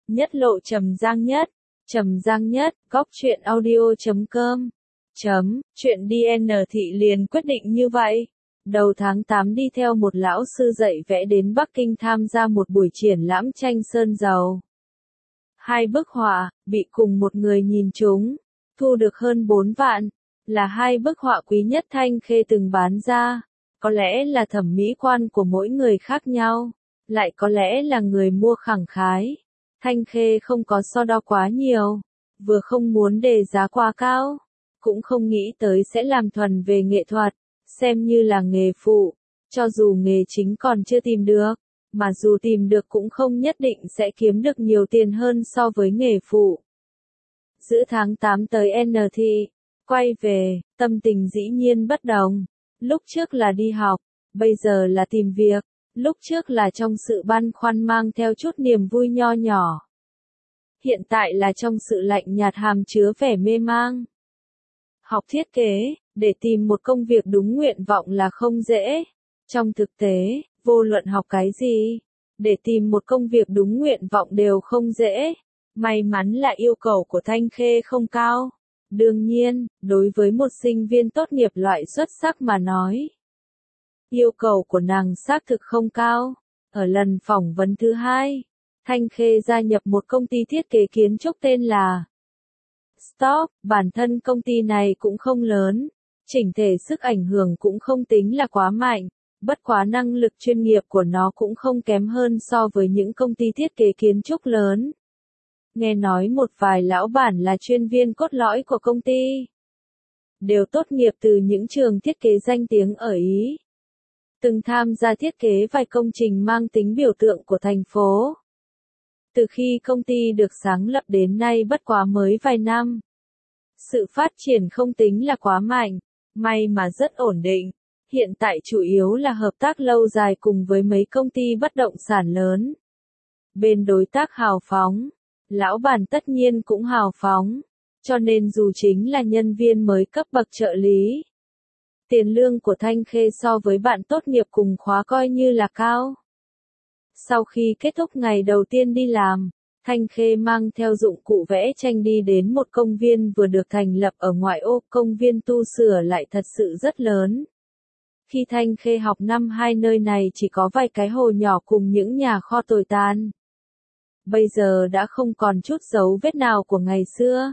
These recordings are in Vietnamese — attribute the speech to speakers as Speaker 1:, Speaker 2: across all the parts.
Speaker 1: Nhất lộ Trầm Giang Nhất, góc truyện audio.com. Chuyện DN Thị liền quyết định như vậy. Đầu tháng 8 đi theo một lão sư dạy vẽ đến Bắc Kinh tham gia một buổi triển lãm tranh sơn dầu. 2 bức họa, bị cùng một người nhìn trúng, thu được hơn 4 vạn, là 2 bức họa quý nhất Thanh Khê từng bán ra. Có lẽ là thẩm mỹ quan của mỗi người khác nhau, lại có lẽ là người mua khẳng khái. Thanh Khê không có so đo quá nhiều, vừa không muốn đề giá quá cao, cũng không nghĩ tới sẽ làm thuần về nghệ thuật, xem như là nghề phụ, cho dù nghề chính còn chưa tìm được, mà dù tìm được cũng không nhất định sẽ kiếm được nhiều tiền hơn so với nghề phụ. Giữa tháng 8 tới N Thị, quay về, tâm tình dĩ nhiên bất đồng, lúc trước là đi học, bây giờ là tìm việc. Lúc trước là trong sự băn khoăn mang theo chút niềm vui nho nhỏ. Hiện tại là trong sự lạnh nhạt hàm chứa vẻ mê mang. Học thiết kế, để tìm một công việc đúng nguyện vọng là không dễ. Trong thực tế, vô luận học cái gì, để tìm một công việc đúng nguyện vọng đều không dễ. May mắn là yêu cầu của Thanh Khê không cao. Đương nhiên, đối với một sinh viên tốt nghiệp loại xuất sắc mà nói, yêu cầu của nàng xác thực không cao. Ở lần phỏng vấn thứ 2, Thanh Khê gia nhập một công ty thiết kế kiến trúc tên là Stop. Bản thân công ty này cũng không lớn, chỉnh thể sức ảnh hưởng cũng không tính là quá mạnh, bất quá năng lực chuyên nghiệp của nó cũng không kém hơn so với những công ty thiết kế kiến trúc lớn. Nghe nói một vài lão bản là chuyên viên cốt lõi của công ty, đều tốt nghiệp từ những trường thiết kế danh tiếng ở Ý. Từng tham gia thiết kế vài công trình mang tính biểu tượng của thành phố. Từ khi công ty được sáng lập đến nay bất quá mới vài năm. Sự phát triển không tính là quá mạnh, may mà rất ổn định. Hiện tại chủ yếu là hợp tác lâu dài cùng với mấy công ty bất động sản lớn. Bên đối tác hào phóng, lão bản tất nhiên cũng hào phóng, cho nên dù chính là nhân viên mới cấp bậc trợ lý, tiền lương của Thanh Khê so với bạn tốt nghiệp cùng khóa coi như là cao. Sau khi kết thúc ngày đầu tiên đi làm, Thanh Khê mang theo dụng cụ vẽ tranh đi đến một công viên vừa được thành lập ở ngoại ô. Công viên tu sửa lại thật sự rất lớn. Khi Thanh Khê học năm 2 nơi này chỉ có vài cái hồ nhỏ cùng những nhà kho tồi tàn. Bây giờ đã không còn chút dấu vết nào của ngày xưa.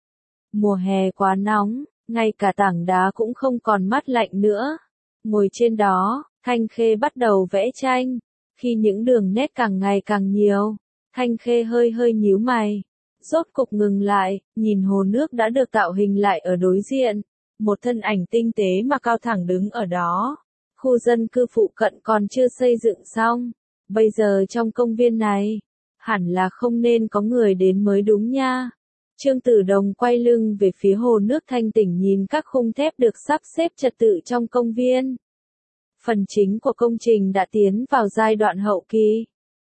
Speaker 1: Mùa hè quá nóng, ngay cả tảng đá cũng không còn mát lạnh nữa. Ngồi trên đó, Thanh Khê bắt đầu vẽ tranh. Khi những đường nét càng ngày càng nhiều, Thanh Khê hơi nhíu mày. Rốt cục ngừng lại, nhìn hồ nước đã được tạo hình lại ở đối diện. Một thân ảnh tinh tế mà cao thẳng đứng ở đó. Khu dân cư phụ cận còn chưa xây dựng xong. Bây giờ trong công viên này, hẳn là không nên có người đến mới đúng nha. Trương Tử Đồng quay lưng về phía hồ nước thanh tỉnh nhìn các khung thép được sắp xếp trật tự trong công viên. Phần chính của công trình đã tiến vào giai đoạn hậu kỳ.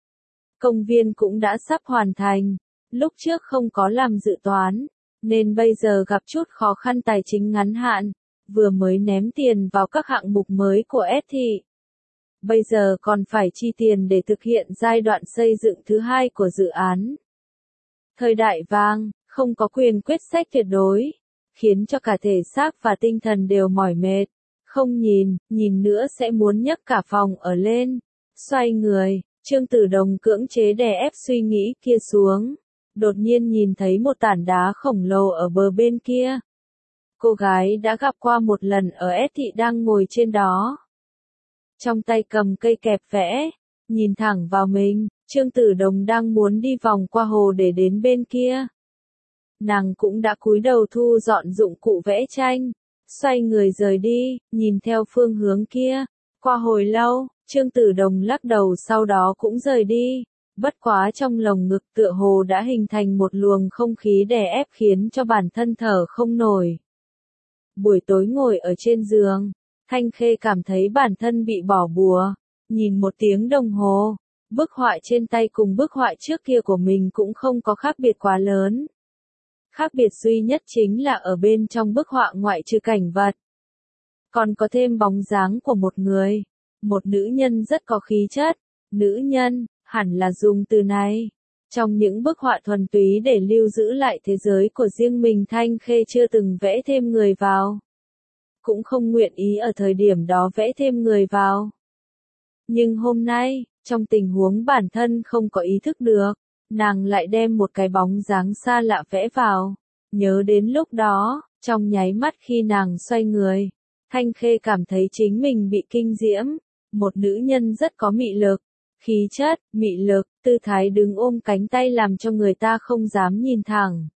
Speaker 1: Công viên cũng đã sắp hoàn thành. Lúc trước không có làm dự toán, nên bây giờ gặp chút khó khăn tài chính ngắn hạn, vừa mới ném tiền vào các hạng mục mới của S Thị. Bây giờ còn phải chi tiền để thực hiện giai đoạn xây dựng thứ 2 của dự án. Thời đại vàng, không có quyền quyết sách tuyệt đối, khiến cho cả thể xác và tinh thần đều mỏi mệt. Không nhìn nữa sẽ muốn nhấc cả phòng ở lên. Xoay người, Trương Tử Đồng cưỡng chế đè ép suy nghĩ kia xuống. Đột nhiên nhìn thấy một tảng đá khổng lồ ở bờ bên kia. Cô gái đã gặp qua một lần ở S Thị đang ngồi trên đó. Trong tay cầm cây kẹp vẽ, nhìn thẳng vào mình, Trương Tử Đồng đang muốn đi vòng qua hồ để đến bên kia. Nàng cũng đã cúi đầu thu dọn dụng cụ vẽ tranh, xoay người rời đi, nhìn theo phương hướng kia. Qua hồi lâu, Trương Tử Đồng lắc đầu sau đó cũng rời đi. Bất quá trong lồng ngực tựa hồ đã hình thành một luồng không khí đè ép khiến cho bản thân thở không nổi. Buổi tối ngồi ở trên giường, Thanh Khê cảm thấy bản thân bị bỏ bùa. Nhìn 1 tiếng đồng hồ, bức họa trên tay cùng bức họa trước kia của mình cũng không có khác biệt quá lớn. Khác biệt duy nhất chính là ở bên trong bức họa ngoại trừ cảnh vật, còn có thêm bóng dáng của một người, một nữ nhân rất có khí chất. Nữ nhân, hẳn là dùng từ này. Trong những bức họa thuần túy để lưu giữ lại thế giới của riêng mình, Thanh Khê chưa từng vẽ thêm người vào. Cũng không nguyện ý ở thời điểm đó vẽ thêm người vào. Nhưng hôm nay, trong tình huống bản thân không có ý thức được, nàng lại đem một cái bóng dáng xa lạ vẽ vào. Nhớ đến lúc đó, trong nháy mắt khi nàng xoay người, Thanh Khê cảm thấy chính mình bị kinh diễm. Một nữ nhân rất có mị lực, khí chất, mị lực, tư thái đứng ôm cánh tay làm cho người ta không dám nhìn thẳng.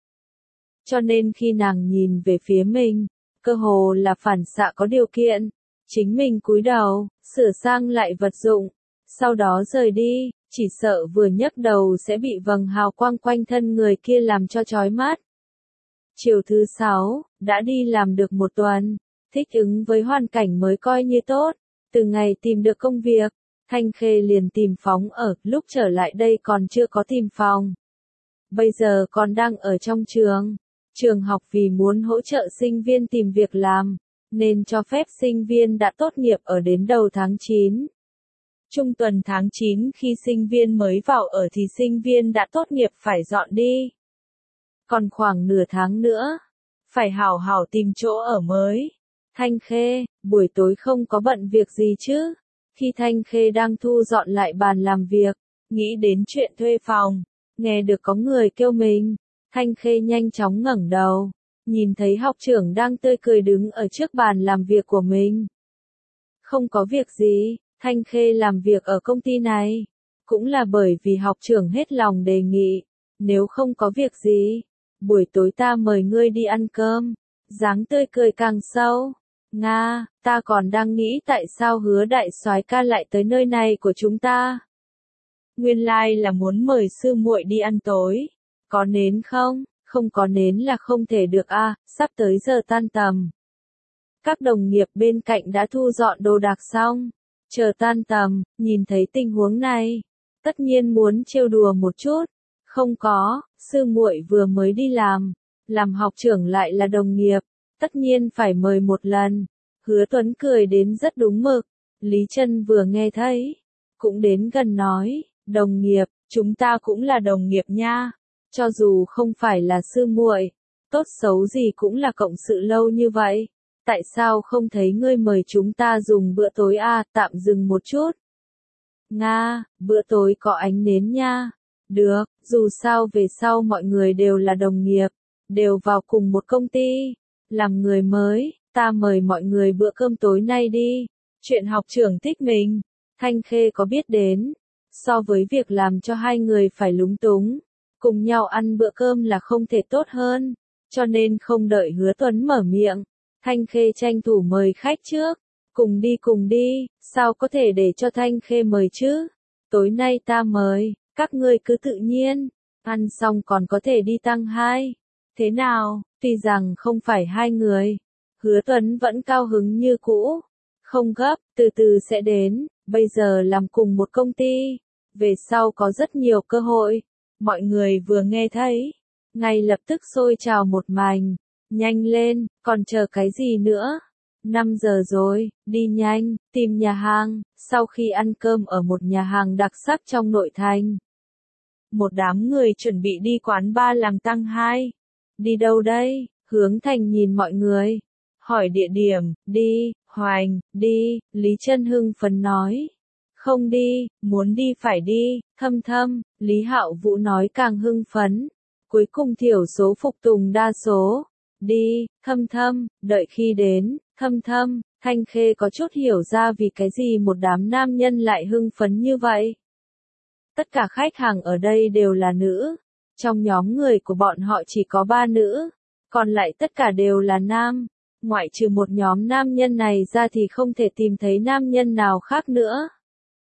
Speaker 1: Cho nên khi nàng nhìn về phía mình, cơ hồ là phản xạ có điều kiện, chính mình cúi đầu, sửa sang lại vật dụng, sau đó rời đi, chỉ sợ vừa nhấc đầu sẽ bị vầng hào quang quanh thân người kia làm cho chói mắt. Chiều thứ 6, đã đi làm được một tuần, thích ứng với hoàn cảnh mới coi như tốt, từ ngày tìm được công việc, Thanh Khê liền tìm phòng ở, lúc trở lại đây còn chưa có tìm phòng. Bây giờ còn đang ở trong trường học vì muốn hỗ trợ sinh viên tìm việc làm, nên cho phép sinh viên đã tốt nghiệp ở đến đầu tháng 9. Trung tuần tháng 9 khi sinh viên mới vào ở thì sinh viên đã tốt nghiệp phải dọn đi. Còn khoảng nửa tháng nữa, phải hảo hảo tìm chỗ ở mới. Thanh Khê, buổi tối không có bận việc gì chứ? Khi Thanh Khê đang thu dọn lại bàn làm việc, nghĩ đến chuyện thuê phòng, nghe được có người kêu mình, Thanh Khê nhanh chóng ngẩng đầu, nhìn thấy học trưởng đang tươi cười đứng ở trước bàn làm việc của mình. Không có việc gì, Thanh Khê làm việc ở công ty này, cũng là bởi vì học trưởng hết lòng đề nghị, nếu không có việc gì, buổi tối ta mời ngươi đi ăn cơm. Dáng tươi cười càng sâu. Nga, ta còn đang nghĩ tại sao Hứa đại soái ca lại tới nơi này của chúng ta. Nguyên lai là muốn mời sư muội đi ăn tối. Có nến không? Không có nến là không thể được a, sắp tới giờ tan tầm. Các đồng nghiệp bên cạnh đã thu dọn đồ đạc xong, chờ tan tầm, nhìn thấy tình huống này, tất nhiên muốn trêu đùa một chút. Không có, sư muội vừa mới đi làm học trưởng lại là đồng nghiệp, tất nhiên phải mời một lần. Hứa Tuấn cười đến rất đúng mực, Lý Trân vừa nghe thấy, cũng đến gần nói, đồng nghiệp, chúng ta cũng là đồng nghiệp nha, cho dù không phải là sư muội, tốt xấu gì cũng là cộng sự lâu như vậy, tại sao không thấy ngươi mời chúng ta dùng bữa tối a? Tạm dừng một chút. Nga, bữa tối có ánh nến nha. Được, dù sao về sau mọi người đều là đồng nghiệp, đều vào cùng một công ty. Làm người mới, ta mời mọi người bữa cơm tối nay đi. Chuyện học trưởng thích mình, Thanh Khê có biết đến. So với việc làm cho hai người phải lúng túng, cùng nhau ăn bữa cơm là không thể tốt hơn. Cho nên không đợi Hứa Tuấn mở miệng, Thanh Khê tranh thủ mời khách trước. Cùng đi, sao có thể để cho Thanh Khê mời chứ? Tối nay ta mời, các ngươi cứ tự nhiên. Ăn xong còn có thể đi tăng 2. Thế nào, tuy rằng không phải hai người. Hứa Tuấn vẫn cao hứng như cũ. Không gấp, từ từ sẽ đến, bây giờ làm cùng một công ty. Về sau có rất nhiều cơ hội. Mọi người vừa nghe thấy, ngay lập tức xôi trào một mảnh. Nhanh lên, còn chờ cái gì nữa? 5 giờ rồi, đi nhanh, tìm nhà hàng. Sau khi ăn cơm ở một nhà hàng đặc sắc trong nội thành, một đám người chuẩn bị đi quán bar làm tăng 2. Đi đâu đây? Hướng Thành nhìn mọi người, hỏi địa điểm. Đi, Hoành, đi, Lý Trân hưng phấn nói. Không đi, muốn đi phải đi, Thâm, Lý Hạo Vũ nói càng hưng phấn. Cuối cùng thiểu số phục tùng đa số. Đi, Thâm, đợi khi đến, Thâm, Thanh Khê có chút hiểu ra vì cái gì một đám nam nhân lại hưng phấn như vậy. Tất cả khách hàng ở đây đều là nữ. Trong nhóm người của bọn họ chỉ có 3 nữ, còn lại tất cả đều là nam. Ngoại trừ một nhóm nam nhân này ra thì không thể tìm thấy nam nhân nào khác nữa.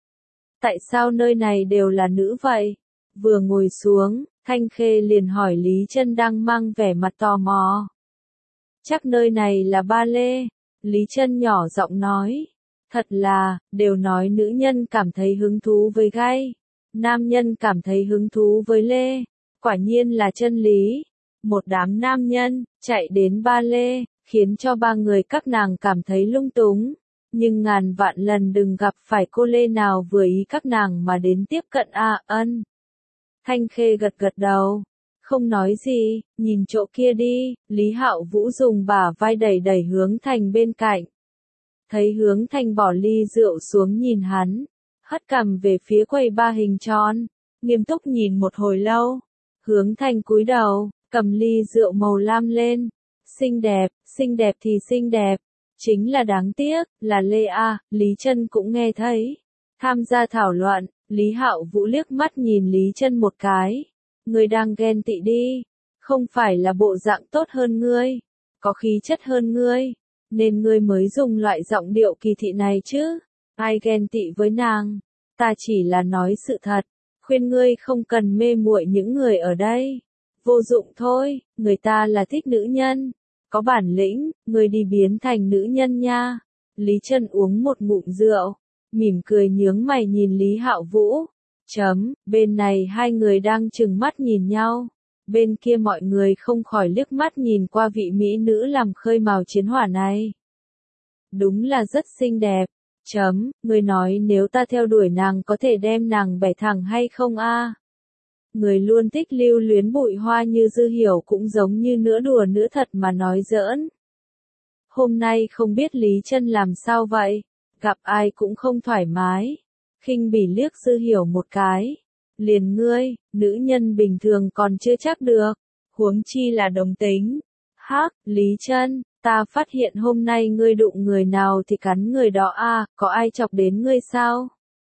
Speaker 1: Tại sao nơi này đều là nữ vậy? Vừa ngồi xuống, Thanh Khê liền hỏi Lý Trân đang mang vẻ mặt tò mò. Chắc nơi này là ba lê. Lý Trân nhỏ giọng nói. Thật là, đều nói nữ nhân cảm thấy hứng thú với gay, nam nhân cảm thấy hứng thú với lê. Quả nhiên là chân lý. Một đám nam nhân, chạy đến ba lê, khiến cho 3 người các nàng cảm thấy lung túng. Nhưng ngàn vạn lần đừng gặp phải cô lê nào vừa ý các nàng mà đến tiếp cận Ân. Thanh Khê gật gật đầu. Không nói gì, nhìn chỗ kia đi, Lý Hạo Vũ dùng bả vai đẩy đẩy Hướng Thành bên cạnh. Thấy Hướng Thành bỏ ly rượu xuống nhìn hắn, hất cằm về phía quầy ba hình tròn, nghiêm túc nhìn một hồi lâu. Hướng Thành cúi đầu, cầm ly rượu màu lam lên. Xinh đẹp thì xinh đẹp. Chính là đáng tiếc, là Lê A, Lý Chân cũng nghe thấy. Tham gia thảo luận, Lý Hạo Vũ liếc mắt nhìn Lý Chân một cái. Ngươi đang ghen tị đi, không phải là bộ dạng tốt hơn ngươi, có khí chất hơn ngươi, nên ngươi mới dùng loại giọng điệu kỳ thị này chứ. Ai ghen tị với nàng, ta chỉ là nói sự thật, khuyên ngươi không cần mê muội những người ở đây. Vô dụng thôi, người ta là thích nữ nhân, có bản lĩnh, ngươi đi biến thành nữ nhân nha. Lý Chân uống một ngụm rượu, mỉm cười nhướng mày nhìn Lý Hạo Vũ. Bên này hai người đang trừng mắt nhìn nhau, bên kia mọi người không khỏi liếc mắt nhìn qua vị mỹ nữ làm khơi mào chiến hỏa này. Đúng là rất xinh đẹp. Người nói nếu ta theo đuổi nàng có thể đem nàng bẻ thẳng hay không a? Người luôn thích lưu luyến bụi hoa như Dư Hiểu cũng giống như nửa đùa nửa thật mà nói giỡn. Hôm nay không biết Lý Chân làm sao vậy, gặp ai cũng không thoải mái. Khinh bỉ liếc Dư Hiểu một cái. Liền ngươi, nữ nhân bình thường còn chưa chắc được, huống chi là đồng tính. Hắc, Lý Chân, ta phát hiện hôm nay ngươi đụng người nào thì cắn người đó a, có ai chọc đến ngươi sao?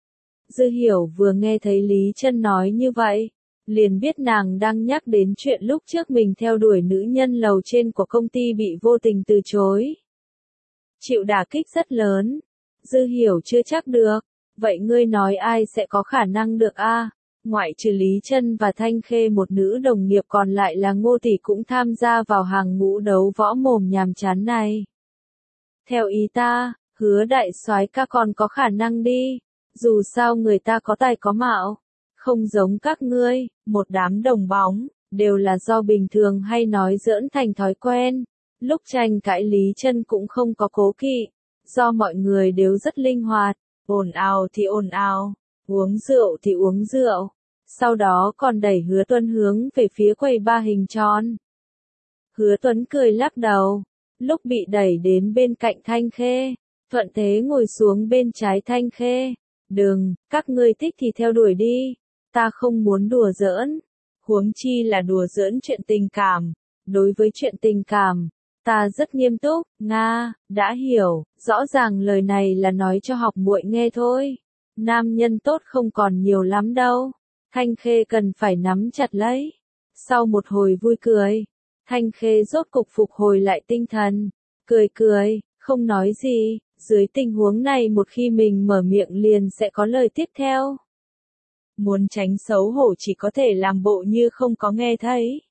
Speaker 1: Dư Hiểu vừa nghe thấy Lý Chân nói như vậy, liền biết nàng đang nhắc đến chuyện lúc trước mình theo đuổi nữ nhân lầu trên của công ty bị vô tình từ chối. Chịu đả kích rất lớn. Dư Hiểu chưa chắc được. Vậy ngươi nói ai sẽ có khả năng được a? Ngoại trừ Lý Chân và Thanh Khê một nữ đồng nghiệp còn lại là Ngô tỷ cũng tham gia vào hàng ngũ đấu võ mồm nhàm chán này. Theo ý ta, Hứa đại soái ca còn có khả năng đi, dù sao người ta có tài có mạo, không giống các ngươi, một đám đồng bóng, đều là do bình thường hay nói giỡn thành thói quen. Lúc tranh cãi Lý Chân cũng không có cố kỵ, do mọi người đều rất linh hoạt. Ồn ào thì ồn ào, uống rượu thì uống rượu, sau đó còn đẩy Hứa Tuấn hướng về phía quầy ba hình tròn. Hứa Tuấn cười lắc đầu, lúc bị đẩy đến bên cạnh Thanh Khê, thuận thế ngồi xuống bên trái Thanh Khê. Đừng, các ngươi thích thì theo đuổi đi, ta không muốn đùa giỡn, huống chi là đùa giỡn chuyện tình cảm, đối với chuyện tình cảm. Ta rất nghiêm túc, Nga, đã hiểu, rõ ràng lời này là nói cho học muội nghe thôi. Nam nhân tốt không còn nhiều lắm đâu. Thanh Khê cần phải nắm chặt lấy. Sau một hồi vui cười, Thanh Khê rốt cục phục hồi lại tinh thần. Cười, không nói gì, dưới tình huống này một khi mình mở miệng liền sẽ có lời tiếp theo. Muốn tránh xấu hổ chỉ có thể làm bộ như không có nghe thấy.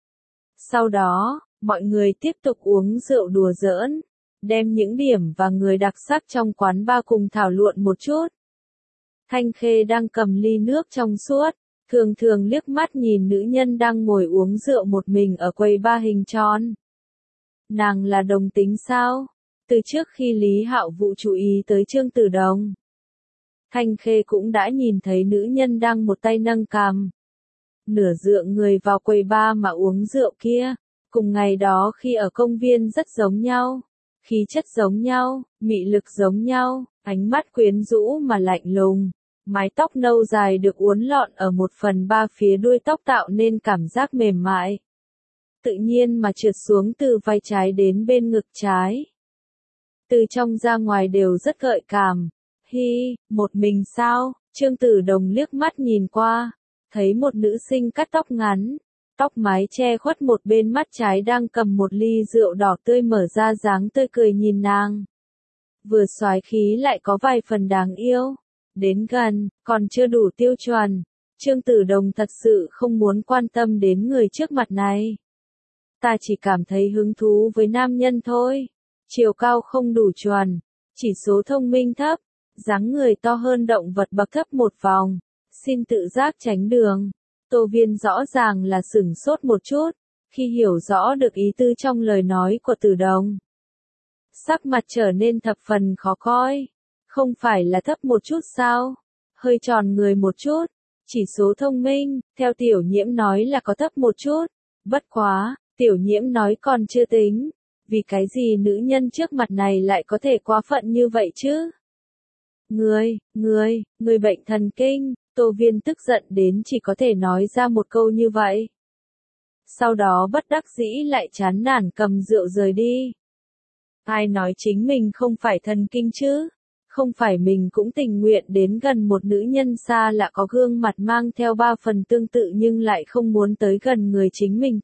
Speaker 1: Sau đó, mọi người tiếp tục uống rượu đùa giỡn, đem những điểm và người đặc sắc trong quán bar cùng thảo luận một chút. Thanh Khê đang cầm ly nước trong suốt, thường liếc mắt nhìn nữ nhân đang ngồi uống rượu một mình ở quầy bar hình tròn. Nàng là đồng tính sao? Từ trước khi Lý Hạo Vũ chú ý tới Trương Tử Đồng, Thanh Khê cũng đã nhìn thấy nữ nhân đang một tay nâng cằm, nửa dựa người vào quầy bar mà uống rượu kia. Cùng ngày đó khi ở công viên rất giống nhau, khí chất giống nhau, mị lực giống nhau, ánh mắt quyến rũ mà lạnh lùng, mái tóc nâu dài được uốn lọn ở 1/3 phía đuôi tóc tạo nên cảm giác mềm mại, tự nhiên mà trượt xuống từ vai trái đến bên ngực trái. Từ trong ra ngoài đều rất gợi cảm. Hi, một mình sao? Trương Tử Đồng liếc mắt nhìn qua, thấy một nữ sinh cắt tóc ngắn, tóc mái che khuất một bên mắt trái đang cầm một ly rượu đỏ tươi mở ra dáng tươi cười nhìn nàng. Vừa soái khí lại có vài phần đáng yêu. Đến gần, còn chưa đủ tiêu chuẩn. Trương Tử Đồng thật sự không muốn quan tâm đến người trước mặt này. Ta chỉ cảm thấy hứng thú với nam nhân thôi. Chiều cao không đủ chuẩn, chỉ số thông minh thấp, dáng người to hơn động vật bậc thấp một vòng. Xin tự giác tránh đường. Tô Viên rõ ràng là sửng sốt một chút, khi hiểu rõ được ý tư trong lời nói của Tử Đồng. Sắc mặt trở nên thập phần khó coi. Không phải là thấp một chút sao? Hơi tròn người một chút, Chỉ số thông minh, theo Tiểu Nhiễm nói là có thấp một chút. Bất quá, Tiểu Nhiễm nói còn chưa tính. Vì cái gì nữ nhân trước mặt này lại có thể quá phận như vậy chứ? Ngươi bệnh thần kinh, Tô Viên tức giận đến chỉ có thể nói ra một câu như vậy. Sau đó bất đắc dĩ lại chán nản cầm rượu rời đi. Ai nói chính mình không phải thần kinh chứ? Không phải mình cũng tình nguyện đến gần một nữ nhân xa lạ có gương mặt mang theo 3 phần tương tự nhưng lại không muốn tới gần người chính mình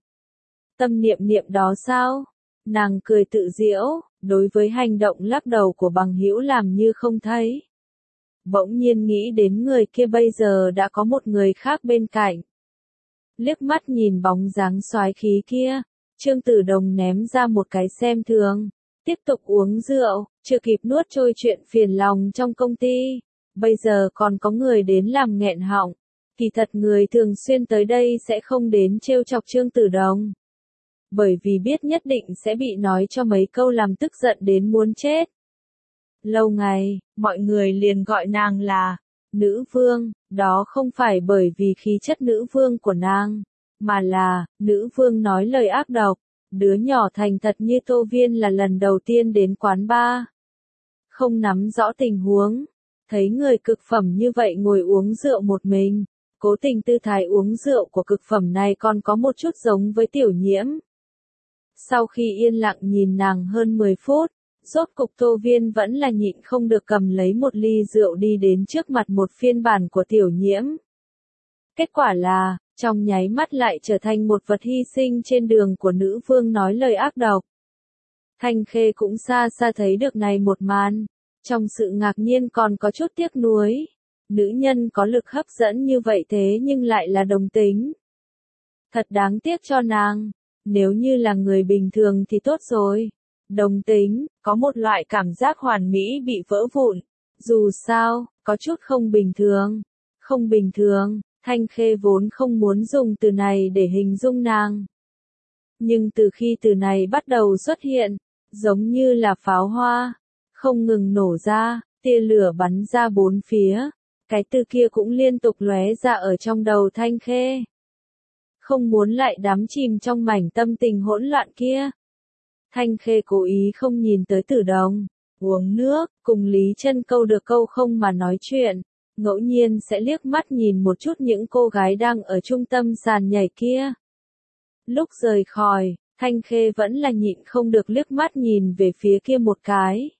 Speaker 1: tâm niệm đó sao? Nàng cười tự giễu, đối với hành động lắc đầu của bằng hữu làm như không thấy. Bỗng nhiên nghĩ đến người kia bây giờ đã có một người khác bên cạnh. Liếc mắt nhìn bóng dáng soái khí kia, Trương Tử Đồng ném ra một cái xem thường. Tiếp tục uống rượu, chưa kịp nuốt trôi chuyện phiền lòng trong công ty. Bây giờ còn có người đến làm nghẹn họng. Kỳ thật người thường xuyên tới đây sẽ không đến trêu chọc Trương Tử Đồng. Bởi vì biết nhất định sẽ bị nói cho mấy câu làm tức giận đến muốn chết. Lâu ngày, mọi người liền gọi nàng là nữ vương, đó không phải bởi vì khí chất nữ vương của nàng, mà là nữ vương nói lời ác độc. Đứa nhỏ thành thật như Tô Viên là lần đầu tiên đến quán bar. Không nắm rõ tình huống, thấy người cực phẩm như vậy ngồi uống rượu một mình, cố tình tư thái uống rượu của cực phẩm này còn có một chút giống với Tiểu Nhiễm. Sau khi yên lặng nhìn nàng hơn 10 phút, rốt cục Tô Viên vẫn là nhịn không được cầm lấy một ly rượu đi đến trước mặt một phiên bản của Tiểu Nhiễm. Kết quả là, trong nháy mắt lại trở thành một vật hy sinh trên đường của nữ vương nói lời ác độc. Thanh Khê cũng xa xa thấy được này một màn, trong sự ngạc nhiên còn có chút tiếc nuối. Nữ nhân có lực hấp dẫn như vậy thế nhưng lại là đồng tính. Thật đáng tiếc cho nàng, nếu như là người bình thường thì tốt rồi. Đồng tính, có một loại cảm giác hoàn mỹ bị vỡ vụn. Dù sao, có chút không bình thường. Không bình thường. Thanh Khê vốn không muốn dùng từ này để hình dung nàng. Nhưng từ khi từ này bắt đầu xuất hiện, giống như là pháo hoa, không ngừng nổ ra, tia lửa bắn ra bốn phía, cái từ kia cũng liên tục lóe ra ở trong đầu Thanh Khê. Không muốn lại đắm chìm trong mảnh tâm tình hỗn loạn kia. Thanh Khê cố ý không nhìn tới Tử Đồng, uống nước, cùng Lý Chân câu được câu không mà nói chuyện. Ngẫu nhiên sẽ liếc mắt nhìn một chút những cô gái đang ở trung tâm sàn nhảy kia. Lúc rời khỏi, Thanh Khê vẫn là nhịn không được liếc mắt nhìn về phía kia một cái.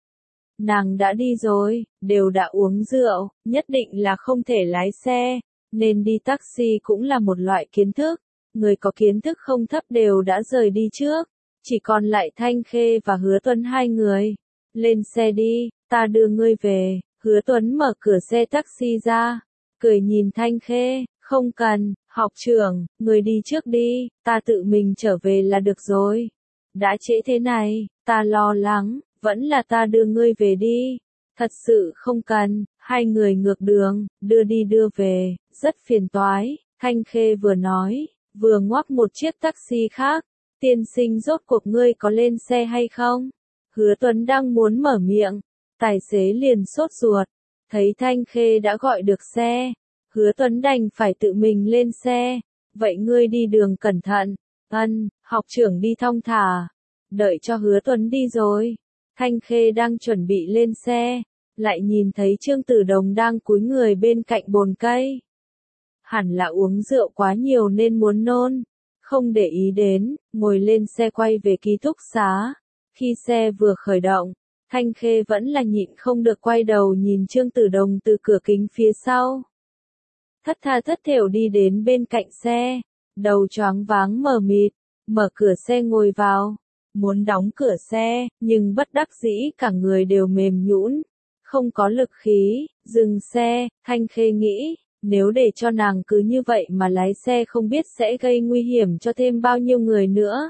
Speaker 1: Nàng đã đi rồi, đều đã uống rượu, nhất định là không thể lái xe, nên đi taxi cũng là một loại kiến thức. Người có kiến thức không thấp đều đã rời đi trước, chỉ còn lại Thanh Khê và Hứa Tuấn hai người. Lên xe đi, ta đưa ngươi về. Hứa Tuấn mở cửa xe taxi ra, cười nhìn Thanh Khê, không cần, học trưởng, người đi trước đi, ta tự mình trở về là được rồi. Đã trễ thế này, ta lo lắng, vẫn là ta đưa ngươi về đi. Thật sự không cần, hai người ngược đường, đưa đi đưa về, rất phiền toái. Thanh Khê vừa nói, vừa ngoắc một chiếc taxi khác. Tiên sinh rốt cuộc ngươi có lên xe hay không? Hứa Tuấn đang muốn mở miệng. Tài xế liền sốt ruột, thấy Thanh Khê đã gọi được xe, Hứa Tuấn đành phải tự mình lên xe, vậy ngươi đi đường cẩn thận, học trưởng đi thong thả, đợi cho Hứa Tuấn đi rồi, Thanh Khê đang chuẩn bị lên xe, lại nhìn thấy Trương Tử Đồng đang cúi người bên cạnh bồn cây. Hẳn là uống rượu quá nhiều nên muốn nôn, không để ý đến, ngồi lên xe quay về ký túc xá, khi xe vừa khởi động. Thanh Khê vẫn là nhịn không được quay đầu nhìn Trương Tử Đồng từ cửa kính phía sau. Thất tha thất thểu đi đến bên cạnh xe, đầu choáng váng mờ mịt, mở cửa xe ngồi vào, muốn đóng cửa xe, nhưng bất đắc dĩ cả người đều mềm nhũn, không có lực khí, dừng xe, Thanh Khê nghĩ, nếu để cho nàng cứ như vậy mà lái xe không biết sẽ gây nguy hiểm cho thêm bao nhiêu người nữa.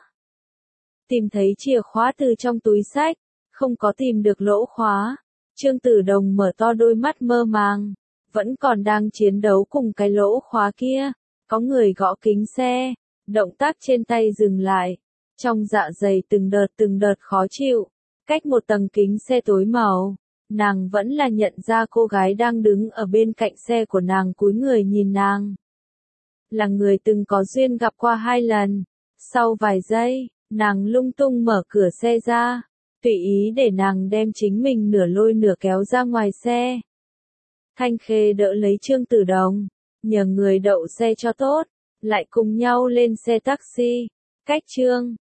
Speaker 1: Tìm thấy chìa khóa từ trong túi xách. Không có tìm được lỗ khóa. Trương Tử Đồng mở to đôi mắt mơ màng. Vẫn còn đang chiến đấu cùng cái lỗ khóa kia. Có người gõ kính xe. Động tác trên tay dừng lại. Trong dạ dày từng đợt khó chịu. Cách một tầng kính xe tối màu. nàng vẫn là nhận ra cô gái đang đứng ở bên cạnh xe của nàng cúi người nhìn nàng. Là người từng có duyên gặp qua 2 lần. Sau vài giây, nàng lung tung mở cửa xe ra, tùy ý để nàng đem chính mình nửa lôi nửa kéo ra ngoài xe. Thanh Khê đỡ lấy Trương Tử Đồng, nhờ người đậu xe cho tốt, lại cùng nhau lên xe taxi, cách Trương